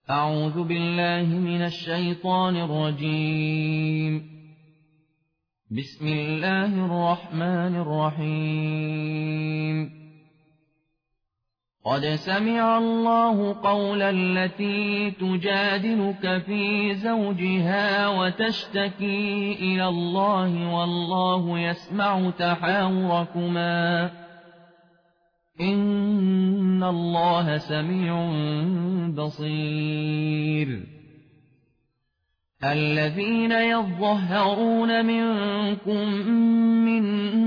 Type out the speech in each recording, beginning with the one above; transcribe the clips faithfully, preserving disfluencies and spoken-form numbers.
أعوذ بالله من الشيطان الرجيم. بسم الله الرحمن الرحيم. قد سمع الله قول التي تجادلك في زوجها وتشتكي إلى الله والله يسمع تحاوركما إن الله سميع بصير. الذين يظهرون منكم من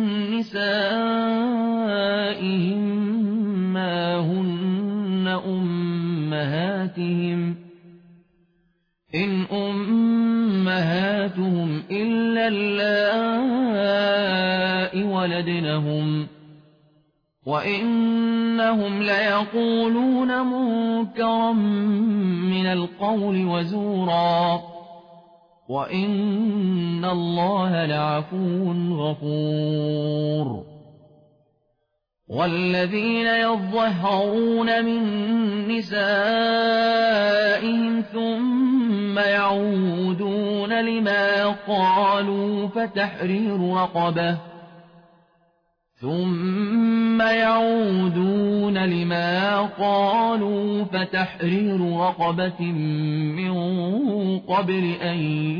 نسائهم ما هن أمهاتهم إن أمهاتهم إلا اللائي ولدنهم وإنهم ليقولون منكرا من القول وزورا وإن الله لعفو غفور. والذين يظهرون من نسائهم ثم يعودون لما قالوا فتحرير رقبة ثم يعودون لما قالوا فتحرير رقبة من قبل أن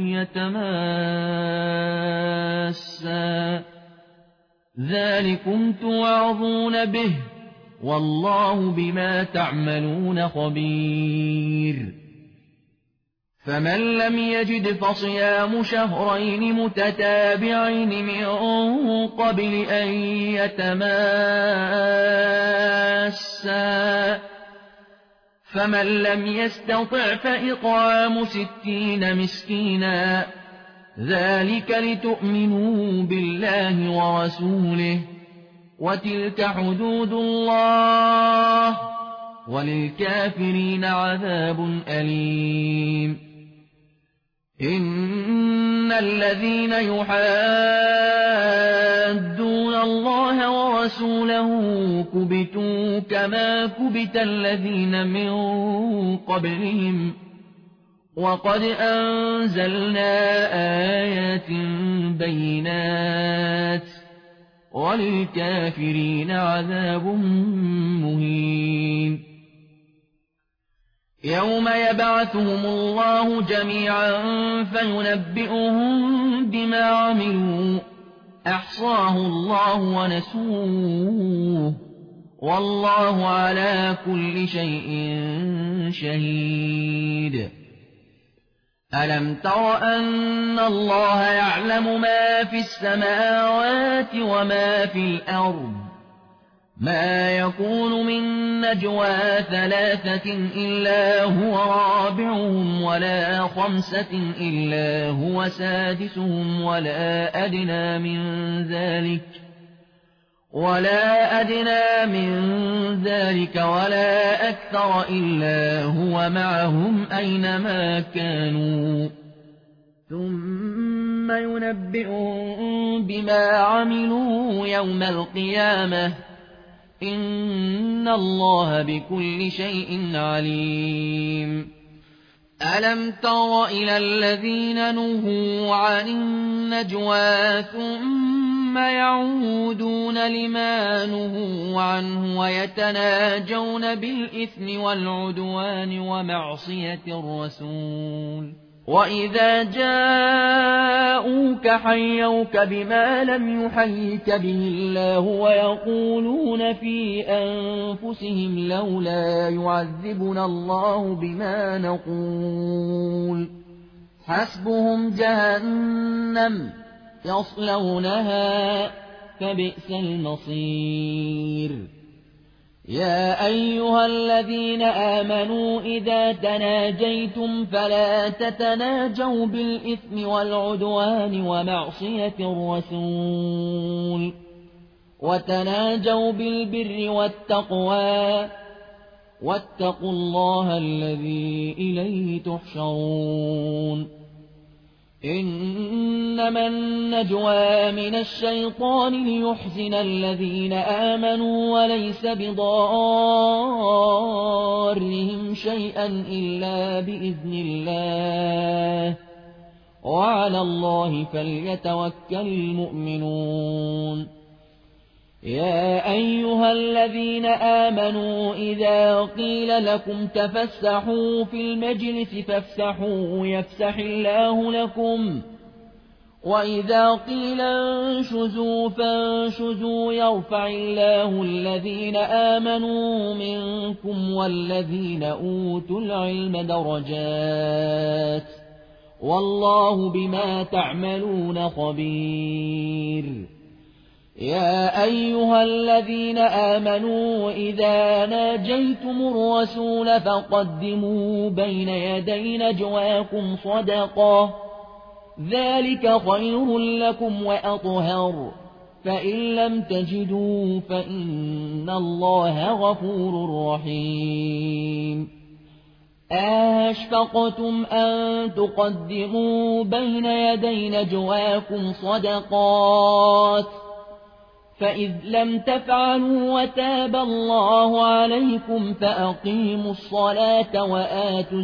يتماسا ذلكم توعظون به والله بما تعملون خبير. فمن لم يجد فصيام شهرين متتابعين من قبل أن يتماسا فمن لم يستطع فإطعام ستين مسكينا ذلك لتؤمنوا بالله ورسوله وتلك حدود الله وللكافرين عذاب أليم. إن الذين يحادون الله ورسوله كبتوا كما كبت الذين من قبلهم وقد أنزلنا آيات بينات وللكافرين عذاب مهين. يوم يبعثهم الله جميعا فينبئهم بما عملوا أحصاه الله ونسوه والله على كل شيء شهيد. ألم تر أن الله يعلم ما في السماوات وما في الأرض ما يكون من نجوى ثلاثة إلا هو رابعهم ولا خمسة إلا هو سادسهم ولا أدنى من ذلك ولا أدنى من ذلك ولا أكثر إلا هو معهم أينما كانوا ثم ينبئهم بما عملوا يوم القيامة إن الله بكل شيء عليم. ألم تر إلى الذين نهوا عن النجوى ثم يعودون لما نهوا عنه ويتناجون بالإثم والعدوان ومعصية الرسول وإذا جاءوك حيوك بما لم يحيك به الله ويقولون في أنفسهم لولا يعذبنا الله بما نقول حسبهم جهنم يصلونها فبئس المصير. يا أيها الذين آمنوا إذا تناجيتم فلا تتناجوا بالإثم والعدوان ومعصية الرسول وتناجوا بالبر والتقوى واتقوا الله الذي إليه تحشرون. إنما النجوى من الشيطان ليحزن الذين آمنوا وليس بضارهم شيئا إلا بإذن الله وعلى الله فليتوكل المؤمنون يا أيها الذين آمنوا إذا قيل لكم تفسحوا في المجلس فافسحوا يفسح الله لكم وإذا قيل انشزوا فانشزوا يرفع الله الذين آمنوا منكم والذين أوتوا العلم درجات والله بما تعملون خبير يا أيها الذين آمنوا إذا ناجيتم الرسول فقدموا بين يدي نجواكم صدقة ذلك خير لكم وأطهر فإن لم تجدوا فإن الله غفور رحيم أشفقتم أن تقدموا بين يدي نجواكم صدقات فإذ لم تفعلوا وتاب الله عليكم فأقيموا الصلاة وآتوا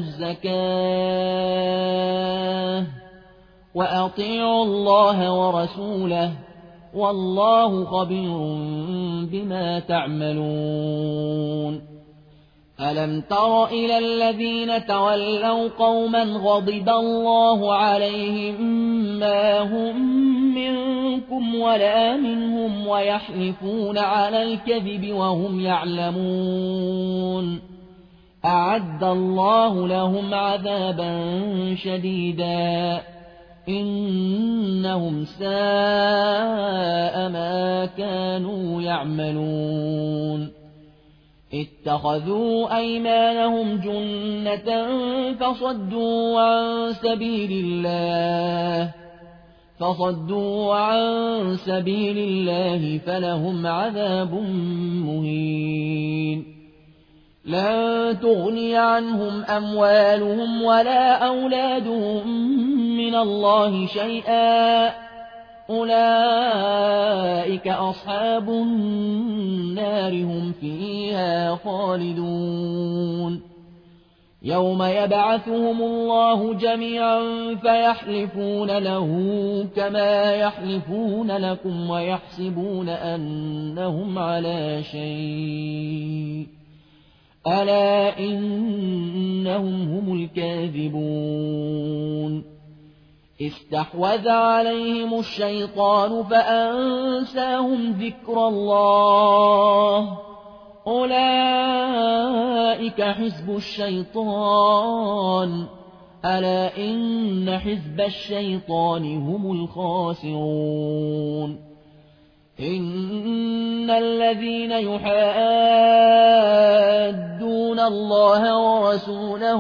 الزكاة وأطيعوا الله ورسوله والله خبير بما تعملون ألم تر إلى الذين تولوا قوما غضب الله عليهم ما هم منكم ولا منهم ويحلفون على الكذب وهم يعلمون أعد الله لهم عذابا شديدا إنهم ساء ما كانوا يعملون اتخذوا أيمانهم جنة فصدوا عن سبيل الله فصدوا عن سبيل الله فلهم عذاب مهين لن تغني عنهم أموالهم ولا أولادهم من الله شيئا أولئك أصحاب النار هم فيها خالدون يوم يبعثهم الله جميعا فيحلفون له كما يحلفون لكم ويحسبون أنهم على شيء ألا إنهم هم الكاذبون استحوذ عليهم الشيطان فأنساهم ذكر الله أولئك حزب الشيطان ألا إن حزب الشيطان هم الخاسرون إن الذين يحادون الله ورسوله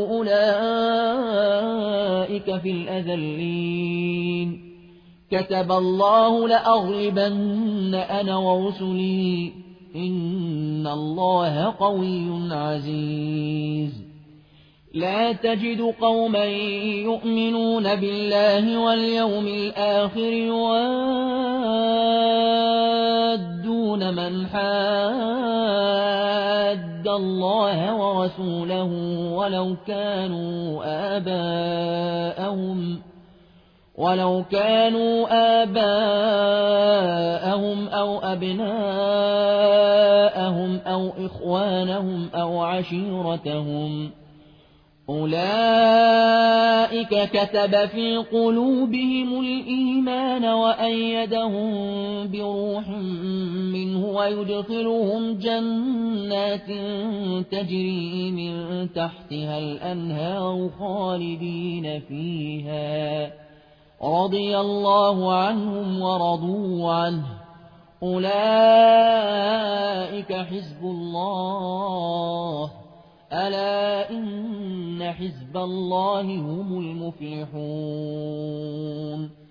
أولئك في الأذلين كتب الله لأغلبن أنا ورسلي إن الله قوي عزيز لا تجد قوما يؤمنون بالله واليوم الآخر يوادون من حاد الله ورسوله ولو كانوا آباءهم ولو كانوا آباءهم أو أبناءهم أو إخوانهم أو عشيرتهم أولئك كتب في قلوبهم الإيمان وأيدهم بروح منه ويدخلهم جنات تجري من تحتها الأنهار خالدين فيها رضي الله عنهم ورضوا عنه أولئك حزب الله ألا إن حزب الله هم المفلحون